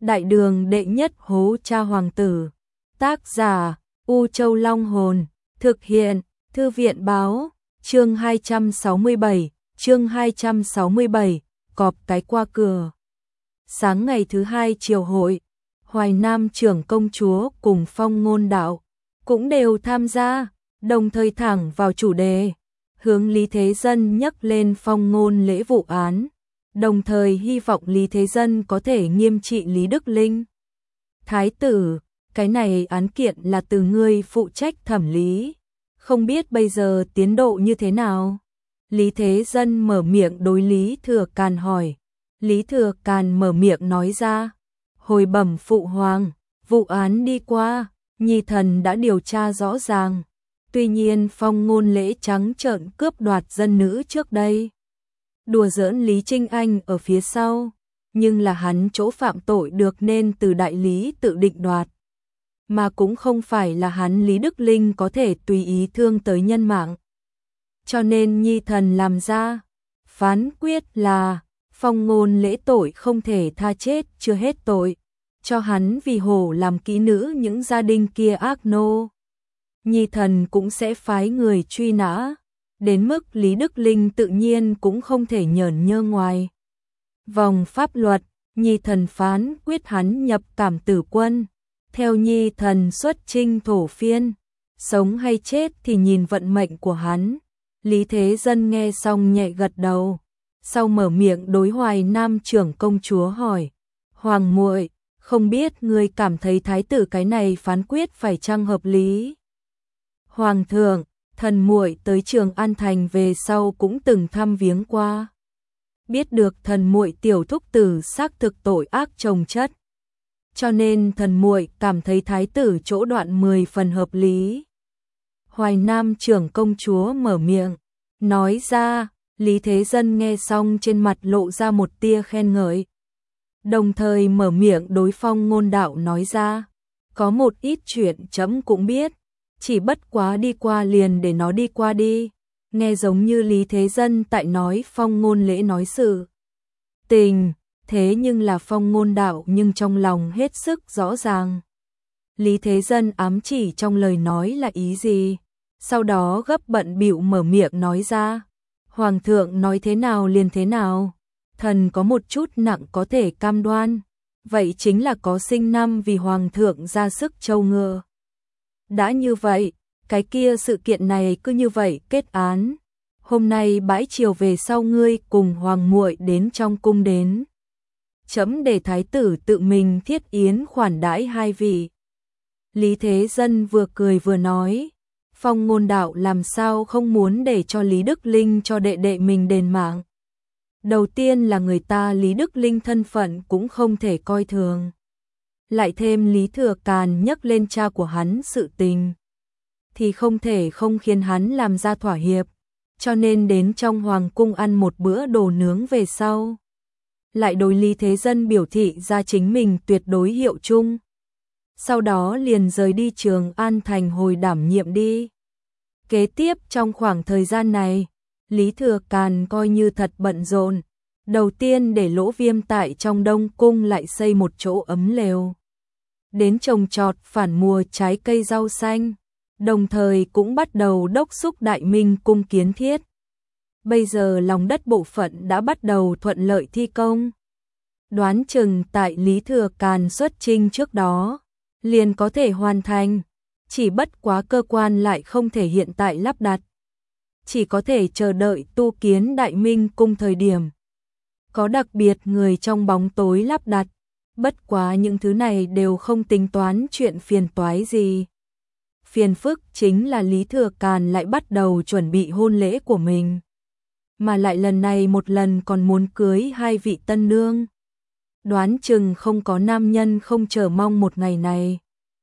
Đại đường đệ nhất hố cha hoàng tử. Tác giả U Châu Long Hồn. Thực hiện Thư viện Báo. Chương 267, cọp cái qua cửa. Sáng ngày thứ hai triều hội, Hoài Nam trưởng công chúa cùng Phong Ngôn Đạo cũng đều tham gia, đồng thời thẳng vào chủ đề, hướng Lý Thế Dân nhắc lên Phong Ngôn Lễ vụ án, đồng thời hy vọng Lý Thế Dân có thể nghiêm trị Lý Đức Linh. Thái tử, cái này án kiện là từ ngươi phụ trách thẩm lý, không biết bây giờ tiến độ như thế nào? Lý Thế Dân mở miệng đối Lý Thừa Càn hỏi. Lý Thừa Càn mở miệng nói ra, hồi bẩm phụ hoàng, vụ án đi qua, nhi thần đã điều tra rõ ràng. Tuy nhiên Phong Ngôn Lễ trắng trợn cướp đoạt dân nữ trước đây, đùa giỡn Lý Trinh Anh ở phía sau, nhưng là hắn chỗ phạm tội được nên từ đại lý tự định đoạt, mà cũng không phải là hắn Lý Đức Linh có thể tùy ý thương tới nhân mạng. Cho nên nhi thần làm ra phán quyết là Phong Ngôn Lễ tội không thể tha chết chưa hết tội, cho hắn vì hổ làm kỹ nữ những gia đình kia ác nô. Nhi thần cũng sẽ phái người truy nã, đến mức Lý Đức Linh tự nhiên cũng không thể nhởn nhơ ngoài vòng pháp luật. Nhi thần phán quyết hắn nhập cảm tử quân, theo nhi thần xuất chinh thổ phiên, sống hay chết thì nhìn vận mệnh của hắn. Lý Thế Dân nghe xong nhẹ gật đầu, sau mở miệng đối Hoài Nam trưởng công chúa hỏi, hoàng muội, không biết ngươi cảm thấy thái tử cái này phán quyết phải chăng hợp lý? Hoàng thượng, thần muội tới Trường An Thành về sau cũng từng thăm viếng qua, biết được thần muội tiểu thúc tử xác thực tội ác chồng chất, cho nên thần muội cảm thấy thái tử chỗ đoạn 10 phần hợp lý. Hoài Nam trưởng công chúa mở miệng nói ra. Lý Thế Dân nghe xong trên mặt lộ ra một tia khen ngợi, đồng thời mở miệng đối Phong Ngôn Đạo nói ra, có một ít chuyện trẫm cũng biết, chỉ bất quá đi qua liền để nó đi qua đi. Nghe giống như Lý Thế Dân tại nói Phong Ngôn Lễ nói sự tình, thế nhưng là Phong Ngôn Đạo nhưng trong lòng hết sức rõ ràng Lý Thế Dân ám chỉ trong lời nói là ý gì, sau đó gấp bận bịu mở miệng nói ra, hoàng thượng nói thế nào liền thế nào, thần có một chút nặng có thể cam đoan, vậy chính là có sinh năm vì hoàng thượng ra sức trâu ngựa. Đã như vậy, cái kia sự kiện này cứ như vậy kết án. Hôm nay bãi chiều về sau ngươi cùng hoàng muội đến trong cung đến, chấm để thái tử tự mình thiết yến khoản đãi hai vị. Lý Thế Dân vừa cười vừa nói, Phong Ngôn Đạo làm sao không muốn để cho Lý Đức Linh cho đệ đệ mình đền mạng. Đầu tiên là người ta Lý Đức Linh thân phận cũng không thể coi thường, lại thêm Lý Thừa Càn nhắc lên cha của hắn sự tình, thì không thể không khiến hắn làm ra thỏa hiệp, cho nên đến trong hoàng cung ăn một bữa đồ nướng về sau, lại đối Lý Thế Dân biểu thị ra chính mình tuyệt đối hiệu chung. Sau đó liền rời đi Trường An Thành hồi đảm nhiệm đi. Kế tiếp trong khoảng thời gian này, Lý Thừa Càn coi như thật bận rộn. Đầu tiên để Lỗ Viêm tại trong Đông Cung lại xây một chỗ ấm lều, đến trồng trọt phản mùa trái cây rau xanh, đồng thời cũng bắt đầu đốc thúc Đại Minh cung kiến thiết. Bây giờ lòng đất bộ phận đã bắt đầu thuận lợi thi công. Đoán chừng tại Lý Thừa Càn xuất chinh trước đó liền có thể hoàn thành, chỉ bất quá cơ quan lại không thể hiện tại lắp đặt, chỉ có thể chờ đợi tu kiến Đại Minh cung thời điểm có đặc biệt người trong bóng tối lắp đặt. Bất quá những thứ này đều không tính toán chuyện phiền toái gì. Phiền phức chính là Lý Thừa Càn lại bắt đầu chuẩn bị hôn lễ của mình, mà lại lần này một lần còn muốn cưới hai vị tân nương. Đoán chừng không có nam nhân không chờ mong một ngày này.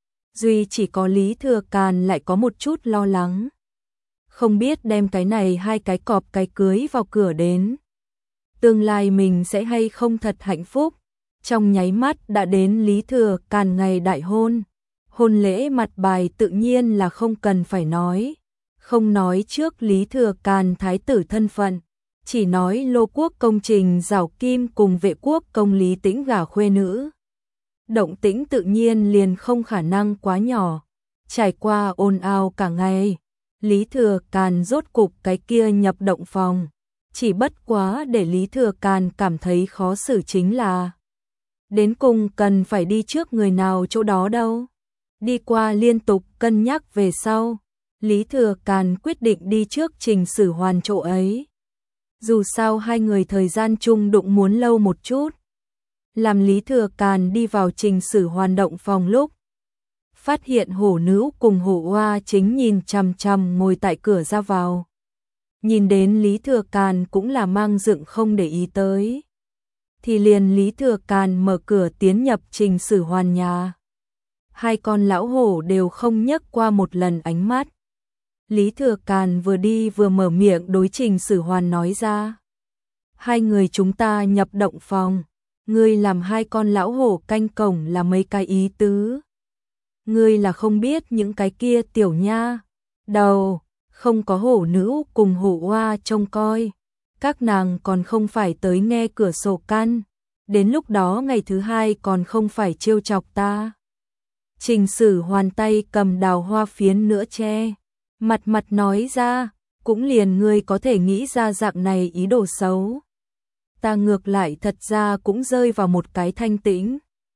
Duy chỉ có Lý Thừa Càn lại có một chút lo lắng, không biết đem cái này hai cái cọp cái cưới vào cửa đến, tương lai mình sẽ hay không thật hạnh phúc. Trong nháy mắt đã đến Lý Thừa Càn ngày đại hôn. Hôn lễ mặt bài tự nhiên là không cần phải nói, không nói trước Lý Thừa Càn thái tử thân phận, chỉ nói Lô Quốc công Trình Giảo Kim cùng Vệ Quốc công Lý Tĩnh gả khuê nữ động tĩnh tự nhiên liền không khả năng quá nhỏ. Trải qua ồn ào cả ngày, Lý Thừa Càn rốt cục cái kia nhập động phòng. Chỉ bất quá để Lý Thừa Càn cảm thấy khó xử chính là đến cùng cần phải đi trước người nào chỗ đó đâu. Đi qua liên tục cân nhắc về sau, Lý Thừa Càn quyết định đi trước Trình Sử Hoàn chỗ ấy. Dù sao hai người thời gian chung đụng muốn lâu một chút. Làm Lý Thừa Càn đi vào Trình Sử Hoàn động phòng lúc, phát hiện hổ nữ cùng hổ oa chính nhìn chằm chằm ngồi tại cửa ra vào. Nhìn đến Lý Thừa Càn cũng là mang dựng không để ý tới. Thì liền Lý Thừa Càn mở cửa tiến nhập Trình Sử Hoàn nhà. Hai con lão hổ đều không nhấc qua một lần ánh mắt. Lý Thừa Càn vừa đi vừa mở miệng đối Trình Sử Hoàn nói ra. Hai người chúng ta nhập động phòng. Ngươi làm hai con lão hổ canh cổng là mấy cái ý tứ. Ngươi là không biết những cái kia tiểu nha đầu, không có hổ nữ cùng hổ oa trông coi. Các nàng còn không phải tới nghe cửa sổ căn. Đến lúc đó ngày thứ hai còn không phải trêu chọc ta. Trình Sử Hoàn tay cầm đào hoa phiến nữa che. Mặt nói ra, cũng liền ngươi có thể nghĩ ra dạng này ý đồ xấu. Ta ngược lại thật ra cũng rơi vào một cái thanh tĩnh.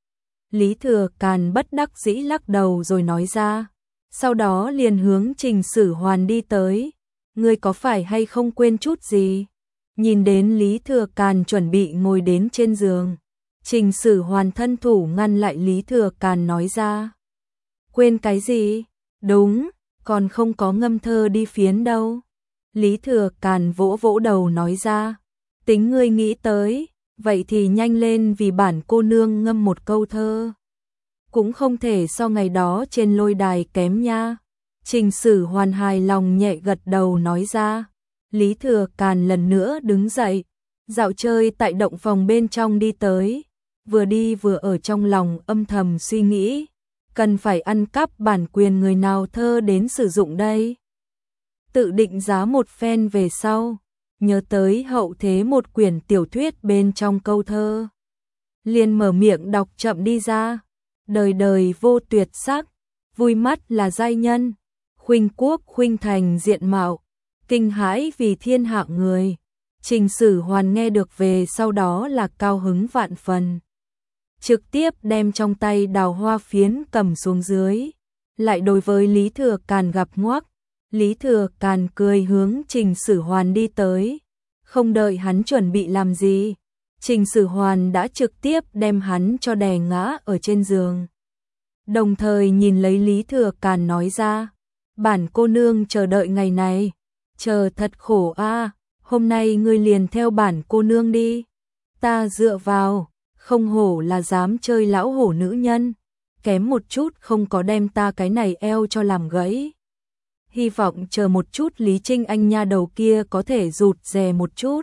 Lý Thừa Càn bất đắc dĩ lắc đầu rồi nói ra. Sau đó liền hướng Trình Sử Hoàn đi tới. Ngươi có phải hay không quên chút gì? Nhìn đến Lý Thừa Càn chuẩn bị ngồi đến trên giường. Trình Sử Hoàn thân thủ ngăn lại Lý Thừa Càn nói ra. Quên cái gì? Đúng, còn không có ngâm thơ đi phiến đâu. Lý Thừa Càn vỗ vỗ đầu nói ra. Tính ngươi nghĩ tới, vậy thì nhanh lên vì bản cô nương ngâm một câu thơ. Cũng không thể so ngày đó trên lôi đài kém nha. Trình Sử Hoàn hài lòng nhẹ gật đầu nói ra. Lý Thừa Càn lần nữa đứng dậy, dạo chơi tại động phòng bên trong đi tới. Vừa đi vừa ở trong lòng âm thầm suy nghĩ. Cần phải ăn cắp bản quyền người nào thơ đến sử dụng đây. Tự định giá một phen về sau. Nhớ tới hậu thế một quyển tiểu thuyết bên trong câu thơ. Liền mở miệng đọc chậm đi ra. Đời đời vô tuyệt sắc, vui mắt là giai nhân. Khuynh quốc khuynh thành diện mạo, kinh hãi vì thiên hạ người. Trình Sử Hoàn nghe được về sau đó là cao hứng vạn phần. Trực tiếp đem trong tay đào hoa phiến cầm xuống dưới. Lại đối với Lý Thừa Càn gặp ngoác. Lý Thừa Càn cười hướng Trình Sử Hoàn đi tới. Không đợi hắn chuẩn bị làm gì, Trình Sử Hoàn đã trực tiếp đem hắn cho đè ngã ở trên giường. Đồng thời nhìn lấy Lý Thừa Càn nói ra. Bản cô nương chờ đợi ngày này. Chờ thật khổ a. Hôm nay ngươi liền theo bản cô nương đi. Ta dựa vào, không hổ là dám chơi lão hổ nữ nhân. Kém một chút không có đem ta cái này eo cho làm gãy. Hy vọng chờ một chút Lý Trinh Anh nha đầu kia có thể rụt rè một chút.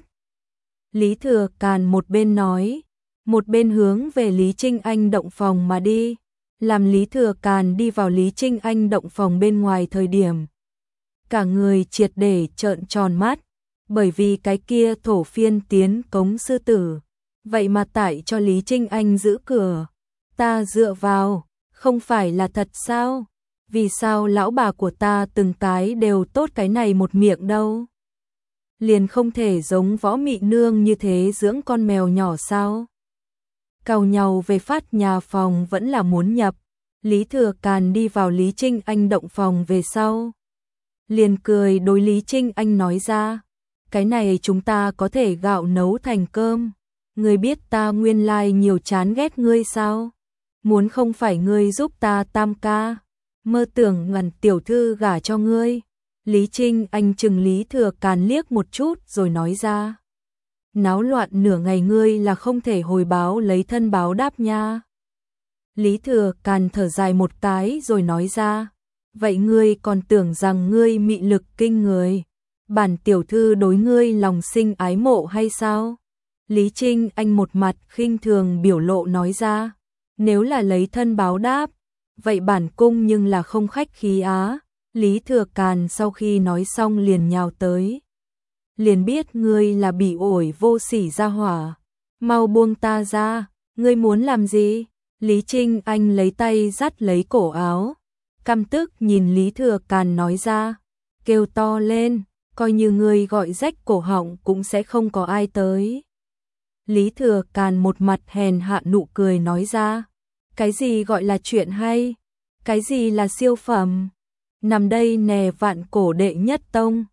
Lý Thừa Càn một bên nói, một bên hướng về Lý Trinh Anh động phòng mà đi. Làm Lý Thừa Càn đi vào Lý Trinh Anh động phòng bên ngoài thời điểm. Cả người triệt để trợn tròn mắt, bởi vì cái kia thổ phiên tiến cống sư tử. Vậy mà tại cho Lý Trinh Anh giữ cửa. Ta dựa vào, không phải là thật sao? Vì sao lão bà của ta từng cái đều tốt cái này một miệng đâu? Liền không thể giống Võ Mị Nương như thế dưỡng con mèo nhỏ sao? Càu nhau về phát nhà phòng vẫn là muốn nhập. Lý Thừa Càn đi vào Lý Trinh Anh động phòng về sau. Liền cười đối Lý Trinh Anh nói ra. Cái này chúng ta có thể gạo nấu thành cơm. Ngươi biết ta nguyên lai nhiều chán ghét ngươi sao? Muốn không phải ngươi giúp ta tam ca. Mơ tưởng ngần tiểu thư gả cho ngươi. Lý Trinh Anh chừng Lý Thừa Càn liếc một chút rồi nói ra. Náo loạn nửa ngày ngươi là không thể hồi báo lấy thân báo đáp nha. Lý Thừa Càn thở dài một cái rồi nói ra. Vậy ngươi còn tưởng rằng ngươi mị lực kinh người. Bản tiểu thư đối ngươi lòng sinh ái mộ hay sao? Lý Trinh Anh một mặt khinh thường biểu lộ nói ra. Nếu là lấy thân báo đáp, vậy bản cung nhưng là không khách khí á. Lý Thừa Càn sau khi nói xong liền nhào tới. Liền biết ngươi là bị ổi vô sỉ ra hỏa. Mau buông ta ra, ngươi muốn làm gì? Lý Trinh Anh lấy tay dắt lấy cổ áo, căm tức nhìn Lý Thừa Càn nói ra, kêu to lên, coi như người gọi rách cổ họng cũng sẽ không có ai tới. Lý Thừa Càn một mặt hèn hạ nụ cười nói ra, cái gì gọi là chuyện hay, cái gì là siêu phẩm, nằm đây nè vạn cổ đệ nhất tông,